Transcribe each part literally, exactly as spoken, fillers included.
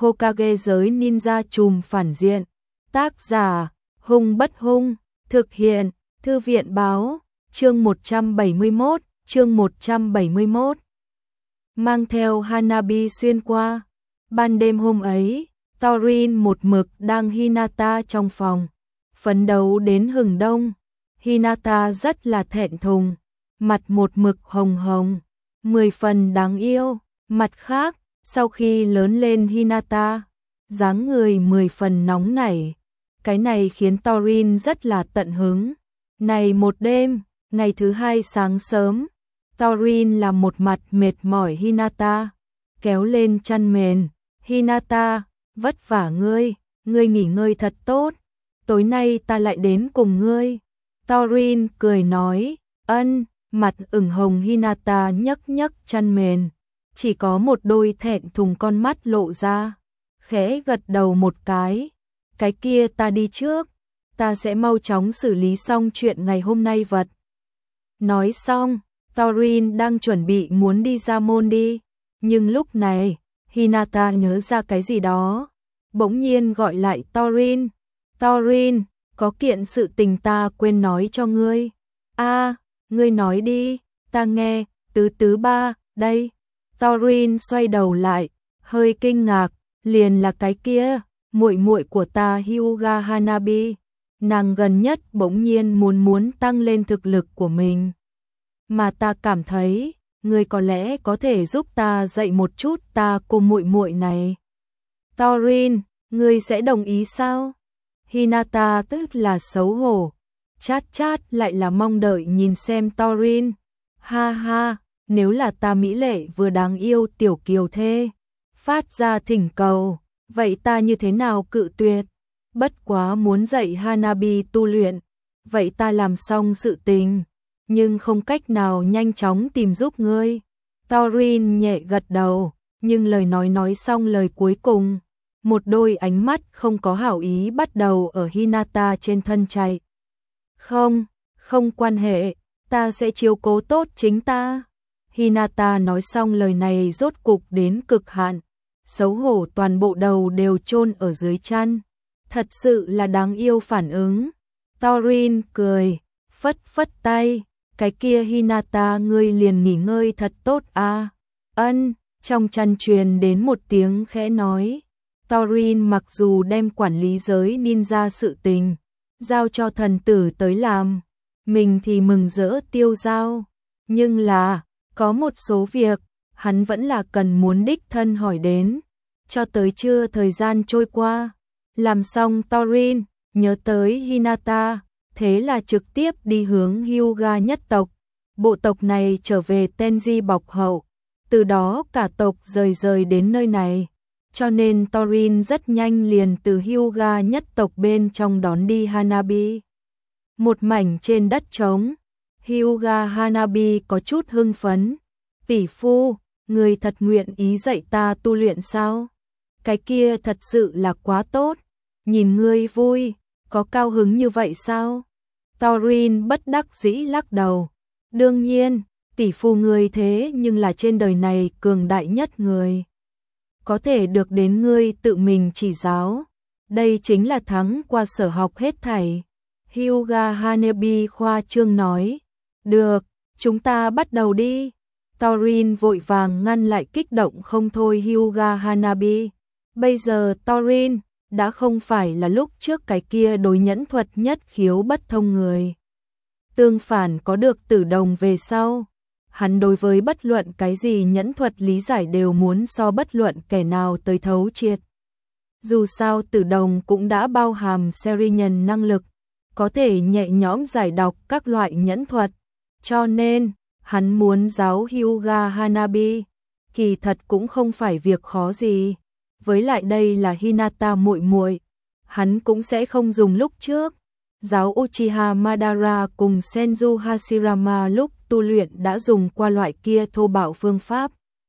Hokage giới ninja trùm phản diện. Tác giả, Hung Bất Hung, thực hiện, Thư viện báo, chương một trăm bảy mươi mốt, chương một trăm bảy mươi mốt. Mang theo Hanabi xuyên qua. Ban đêm hôm ấy, Thorin một mực đang Hinata trong phòng, phấn đấu đến hừng đông. Hinata rất là thẹn thùng, mặt một mực hồng hồng, mười phần đáng yêu. Mặt khác, sau khi lớn lên Hinata, dáng người mười phần nóng nảy. Cái này khiến Thorin rất là tận hứng. Này một đêm, ngày thứ hai sáng sớm, Thorin làm một mặt mệt mỏi Hinata, kéo lên chăn mền. Hinata, vất vả ngươi, ngươi nghỉ ngơi thật tốt, tối nay ta lại đến cùng ngươi. Thorin cười nói, ân, mặt ửng hồng Hinata nhấc nhấc chăn mền, chỉ có một đôi thẹn thùng con mắt lộ ra, khẽ gật đầu một cái. Cái kia ta đi trước, ta sẽ mau chóng xử lý xong chuyện ngày hôm nay vật. Nói xong, Thorin đang chuẩn bị muốn đi ra môn đi, nhưng lúc này, Hinata nhớ ra cái gì đó, bỗng nhiên gọi lại Thorin. Thorin, có kiện sự tình ta quên nói cho ngươi. A, ngươi nói đi, ta nghe. Tứ tứ ba, đây. Thorin xoay đầu lại, hơi kinh ngạc, liền là cái kia, muội muội của ta Hyuga Hanabi. Nàng gần nhất bỗng nhiên muốn muốn tăng lên thực lực của mình. Mà ta cảm thấy, ngươi có lẽ có thể giúp ta dạy một chút ta cô muội muội này. Thorin, ngươi sẽ đồng ý sao? Hinata tức là xấu hổ, chát chát lại là mong đợi nhìn xem Thorin. Ha ha, nếu là ta mỹ lệ vừa đáng yêu tiểu kiều thê phát ra thỉnh cầu, vậy ta như thế nào cự tuyệt? Bất quá muốn dạy Hanabi tu luyện, vậy ta làm xong sự tình, nhưng không cách nào nhanh chóng tìm giúp ngươi. Thorin nhẹ gật đầu, nhưng lời nói nói xong lời cuối cùng, một đôi ánh mắt không có hảo ý bắt đầu ở Hinata trên thân chạy. Không, không quan hệ, ta sẽ chiếu cố tốt chính ta. Hinata nói xong lời này rốt cục đến cực hạn, xấu hổ toàn bộ đầu đều chôn ở dưới chăn. Thật sự là đáng yêu phản ứng. Thorin cười, phất phất tay, cái kia Hinata ngươi liền nghỉ ngơi thật tốt à. Ân, trong chăn truyền đến một tiếng khẽ nói. Thorin mặc dù đem quản lý giới ninja sự tình giao cho thần tử tới làm, mình thì mừng rỡ tiêu dao, nhưng là có một số việc hắn vẫn là cần muốn đích thân hỏi đến. Cho tới trưa thời gian trôi qua, làm xong Thorin nhớ tới Hinata, thế là trực tiếp đi hướng Hyuga nhất tộc. Bộ tộc này trở về Tenji bọc hậu, từ đó cả tộc rời rời đến nơi này, cho nên Thorin rất nhanh liền từ Hyuga nhất tộc bên trong đón đi Hanabi. Một mảnh trên đất trống, Hyuga Hanabi có chút hưng phấn. Tỷ phu, người thật nguyện ý dạy ta tu luyện sao? Cái kia thật sự là quá tốt, nhìn ngươi vui, có cao hứng như vậy sao? Thorin bất đắc dĩ lắc đầu. Đương nhiên, tỷ phu ngươi thế nhưng là trên đời này cường đại nhất người, có thể được đến ngươi tự mình chỉ giáo, đây chính là thắng qua sở học hết thảy. Hyuga Hanabi khoa trương nói. Được, chúng ta bắt đầu đi. Thorin vội vàng ngăn lại kích động không thôi Hyuga Hanabi. Bây giờ Thorin đã không phải là lúc trước cái kia đối nhẫn thuật nhất khiếu bất thông người. Tương phản có được Tử Đồng về sau, hắn đối với bất luận cái gì nhẫn thuật lý giải đều muốn so bất luận kẻ nào tới thấu triệt. Dù sao Tử Đồng cũng đã bao hàm Serinhân năng lực, có thể nhẹ nhõm giải đọc các loại nhẫn thuật, cho nên hắn muốn giáo Hyuga Hanabi, kỳ thật cũng không phải việc khó gì. Với lại đây là Hinata muội muội, hắn cũng sẽ không dùng lúc trước giáo Uchiha Madara cùng Senju Hashirama lúc tu luyện đã dùng qua loại kia thô bạo phương pháp.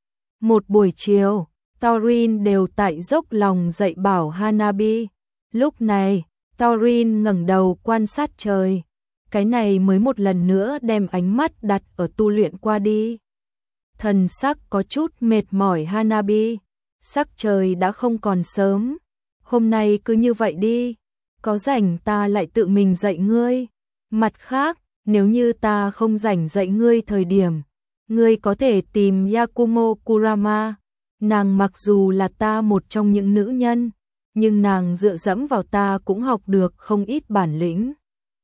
Một buổi chiều, Thorin đều tại dốc lòng dạy bảo Hanabi. Lúc này, Thorin ngẩng đầu quan sát trời, cái này mới một lần nữa đem ánh mắt đặt ở tu luyện qua đi. Thần sắc có chút mệt mỏi Hanabi, sắc trời đã không còn sớm. Hôm nay cứ như vậy đi, có rảnh ta lại tự mình dạy ngươi. Mặt khác, nếu như ta không rảnh dạy ngươi thời điểm, ngươi có thể tìm Yakumo Kurama. Nàng mặc dù là ta một trong những nữ nhân, nhưng nàng dựa dẫm vào ta cũng học được không ít bản lĩnh.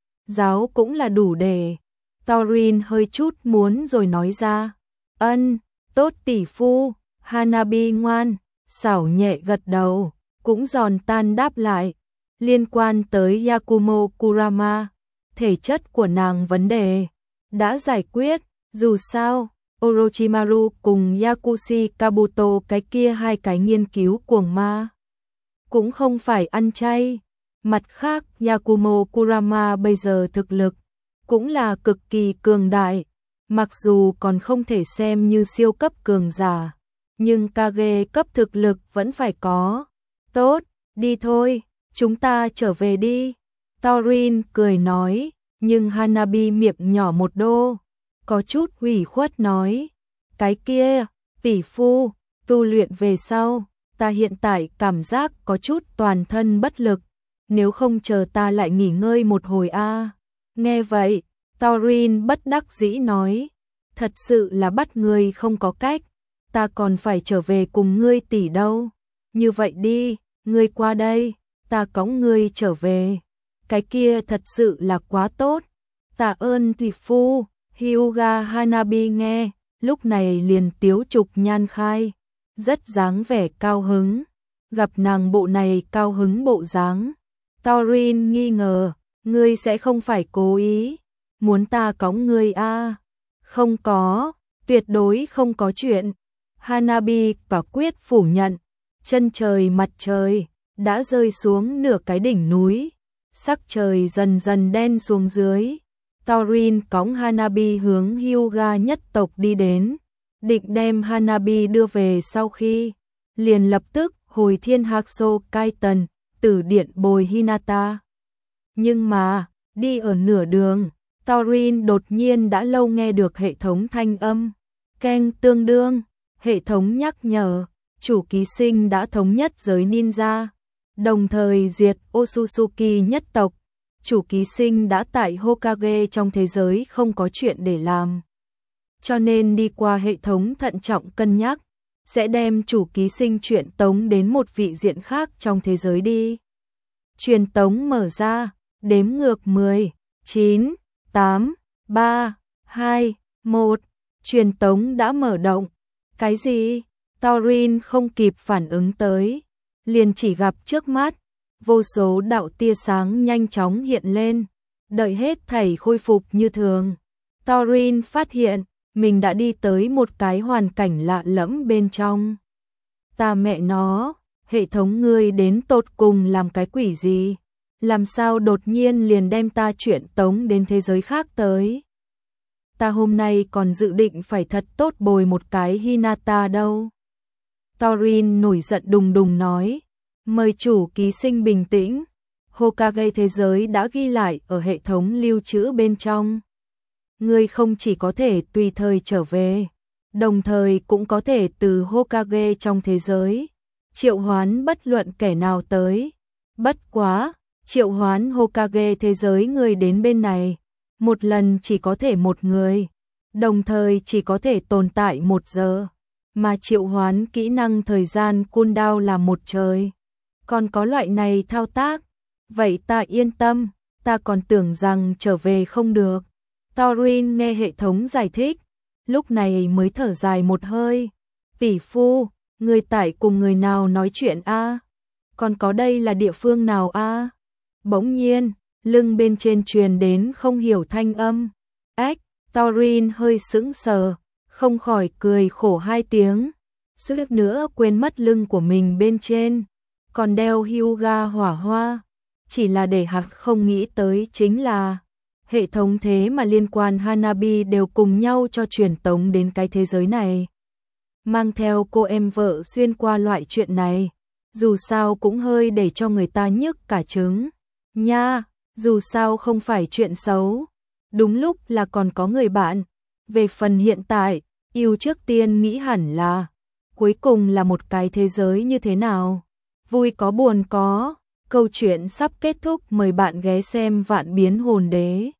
Giáo cũng là đủ để. Thorin hơi chút muốn rồi nói ra. Ân, tốt tỷ phu. Hanabi ngoan, xảo nhẹ gật đầu, cũng giòn tan đáp lại. Liên quan tới Yakumo Kurama, thể chất của nàng vấn đề đã giải quyết, dù sao, Orochimaru cùng Yakushi Kabuto cái kia hai cái nghiên cứu cuồng ma cũng không phải ăn chay. Mặt khác, Yakumo Kurama bây giờ thực lực cũng là cực kỳ cường đại, mặc dù còn không thể xem như siêu cấp cường giả, nhưng Kage cấp thực lực vẫn phải có. Tốt, đi thôi, chúng ta trở về đi. Thorin cười nói, nhưng Hanabi miệng nhỏ một đô, có chút ủy khuất nói, cái kia, tỷ phu, tu luyện về sau, ta hiện tại cảm giác có chút toàn thân bất lực, nếu không chờ ta lại nghỉ ngơi một hồi a. À. Nghe vậy, Thorin bất đắc dĩ nói, thật sự là bắt ngươi không có cách, ta còn phải trở về cùng ngươi tỷ đâu. Như vậy đi, ngươi qua đây, ta cõng ngươi trở về. Cái kia thật sự là quá tốt. Tạ ơn tỷ phu. Hyuga Hanabi nghe, lúc này liền tiếu trục nhan khai, rất dáng vẻ cao hứng. Gặp nàng bộ này cao hứng bộ dáng, Thorin nghi ngờ, ngươi sẽ không phải cố ý muốn ta cõng ngươi a? À? Không có, tuyệt đối không có chuyện. Hanabi quả quyết phủ nhận. Chân trời mặt trời đã rơi xuống nửa cái đỉnh núi, sắc trời dần dần đen xuống dưới. Thorin cõng Hanabi hướng Hyuga nhất tộc đi đến, định đem Hanabi đưa về sau khi, liền lập tức hồi Thiên Hạc Sô Cai Tần, tử điện bồi Hinata. Nhưng mà, đi ở nửa đường, Thorin đột nhiên đã lâu nghe được hệ thống thanh âm. Keng tương đương, hệ thống nhắc nhở, chủ ký sinh đã thống nhất giới ninja, đồng thời diệt Otsutsuki nhất tộc. Chủ ký sinh đã tại Hokage trong thế giới không có chuyện để làm, cho nên đi qua hệ thống thận trọng cân nhắc, sẽ đem chủ ký sinh truyền tống đến một vị diện khác trong thế giới đi. Truyền tống mở ra, đếm ngược mười, chín, tám, ba, hai, một, truyền tống đã mở động. Cái gì? Thorin không kịp phản ứng tới, liền chỉ gặp trước mắt vô số đạo tia sáng nhanh chóng hiện lên, đợi hết thảy khôi phục như thường. Thorin phát hiện, mình đã đi tới một cái hoàn cảnh lạ lẫm bên trong. Ta mẹ nó, hệ thống ngươi đến tột cùng làm cái quỷ gì? Làm sao đột nhiên liền đem ta chuyển tống đến thế giới khác tới? Ta hôm nay còn dự định phải thật tốt bồi một cái Hinata đâu. Thorin nổi giận đùng đùng nói. Mời chủ ký sinh bình tĩnh, Hokage thế giới đã ghi lại ở hệ thống lưu trữ bên trong. Ngươi không chỉ có thể tùy thời trở về, đồng thời cũng có thể từ Hokage trong thế giới triệu hoán bất luận kẻ nào tới. Bất quá, triệu hoán Hokage thế giới người đến bên này, một lần chỉ có thể một người, đồng thời chỉ có thể tồn tại một giờ, mà triệu hoán kỹ năng thời gian cooldown là một trời. Còn có loại này thao tác, vậy ta yên tâm, ta còn tưởng rằng trở về không được. Thorin nghe hệ thống giải thích, lúc này mới thở dài một hơi. Tỷ phu, người tại cùng người nào nói chuyện a? À? Còn có đây là địa phương nào a? À? Bỗng nhiên, lưng bên trên truyền đến không hiểu thanh âm. Ách, Thorin hơi sững sờ, không khỏi cười khổ hai tiếng. Suýt nữa quên mất lưng của mình bên trên còn đeo Hyuga hỏa hoa, chỉ là để hắn không nghĩ tới chính là hệ thống thế mà liên quan Hanabi đều cùng nhau cho truyền tống đến cái thế giới này. Mang theo cô em vợ xuyên qua loại chuyện này, dù sao cũng hơi để cho người ta nhức cả trứng. Nha, dù sao không phải chuyện xấu, đúng lúc là còn có người bạn. Về phần hiện tại, yêu trước tiên nghĩ hẳn là cuối cùng là một cái thế giới như thế nào? Vui có buồn có, câu chuyện sắp kết thúc, mời bạn ghé xem Vạn Biến Hồn Đế.